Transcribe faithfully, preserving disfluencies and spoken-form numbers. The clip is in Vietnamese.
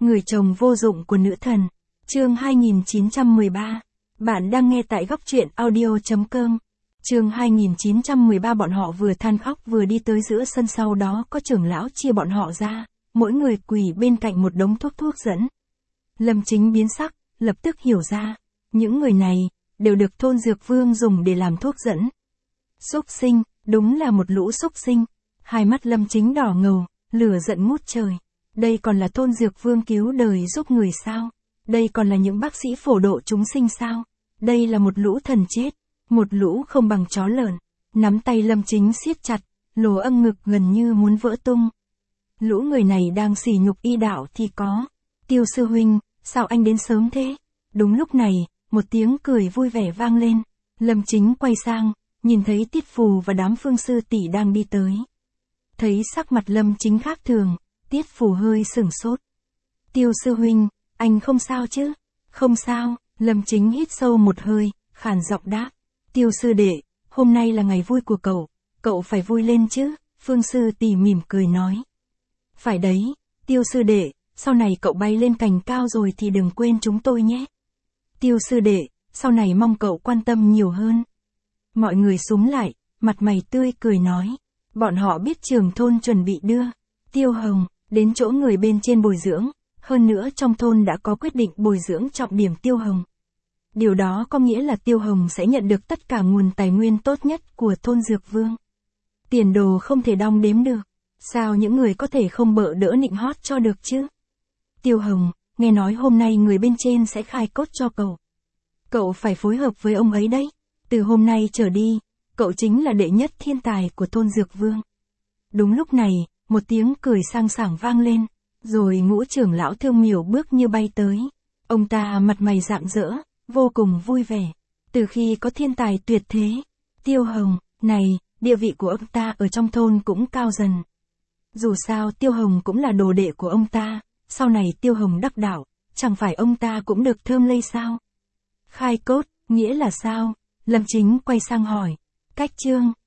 Người chồng vô dụng của nữ thần. Chương hai nghìn chín trăm mười ba. Bạn đang nghe tại góc truyện audio chấm com. Chương hai nghìn chín trăm mười ba. Bọn họ vừa than khóc vừa đi tới giữa sân, sau đó có trưởng lão chia bọn họ ra, mỗi người quỳ bên cạnh một đống thuốc thuốc dẫn. Lâm Chính biến sắc, lập tức hiểu ra, những người này đều được thôn Dược Vương dùng để làm thuốc dẫn. Xúc sinh, đúng là một lũ xúc sinh. Hai mắt Lâm Chính đỏ ngầu, lửa giận ngút trời. Đây còn là thôn Dược Vương cứu đời giúp người sao? Đây còn là những bác sĩ phổ độ chúng sinh sao? Đây là một lũ thần chết, một lũ không bằng chó lợn. Nắm tay Lâm Chính siết chặt, lỗ âm ngực gần như muốn vỡ tung. Lũ người này đang sỉ nhục y đạo thì có. Tiêu sư huynh, sao anh đến sớm thế? Đúng lúc này, một tiếng cười vui vẻ vang lên. Lâm Chính quay sang, nhìn thấy Tiết Phù và đám Phương sư tỷ đang đi tới. Thấy sắc mặt Lâm Chính khác thường, Tiết Phù hơi sửng sốt. Tiêu sư huynh, anh không sao chứ? Không sao, Lâm Chính hít sâu một hơi, khàn giọng đáp. Tiêu sư đệ, hôm nay là ngày vui của cậu, cậu phải vui lên chứ? Phương sư tỷ mỉm cười nói. Phải đấy, Tiêu sư đệ, sau này cậu bay lên cành cao rồi thì đừng quên chúng tôi nhé. Tiêu sư đệ, sau này mong cậu quan tâm nhiều hơn. Mọi người xúm lại, mặt mày tươi cười nói. Bọn họ biết trưởng thôn chuẩn bị đưa Tiêu Hồng đến chỗ người bên trên bồi dưỡng, hơn nữa trong thôn đã có quyết định bồi dưỡng trọng điểm Tiêu Hồng. Điều đó có nghĩa là Tiêu Hồng sẽ nhận được tất cả nguồn tài nguyên tốt nhất của thôn Dược Vương. Tiền đồ không thể đong đếm được, sao những người có thể không bợ đỡ nịnh hót cho được chứ? Tiêu Hồng, nghe nói hôm nay người bên trên sẽ khai cốt cho cậu. Cậu phải phối hợp với ông ấy đấy. Từ hôm nay trở đi, cậu chính là đệ nhất thiên tài của thôn Dược Vương. Đúng lúc này, một tiếng cười sang sảng vang lên, rồi ngũ trưởng lão Thương Miểu bước như bay tới. Ông ta mặt mày rạng rỡ, vô cùng vui vẻ. Từ khi có thiên tài tuyệt thế, Tiêu Hồng, này, địa vị của ông ta ở trong thôn cũng cao dần. Dù sao Tiêu Hồng cũng là đồ đệ của ông ta, sau này Tiêu Hồng đắc đạo, chẳng phải ông ta cũng được thơm lây sao? Khai cốt, nghĩa là sao? Lâm Chính quay sang hỏi. Cách chương.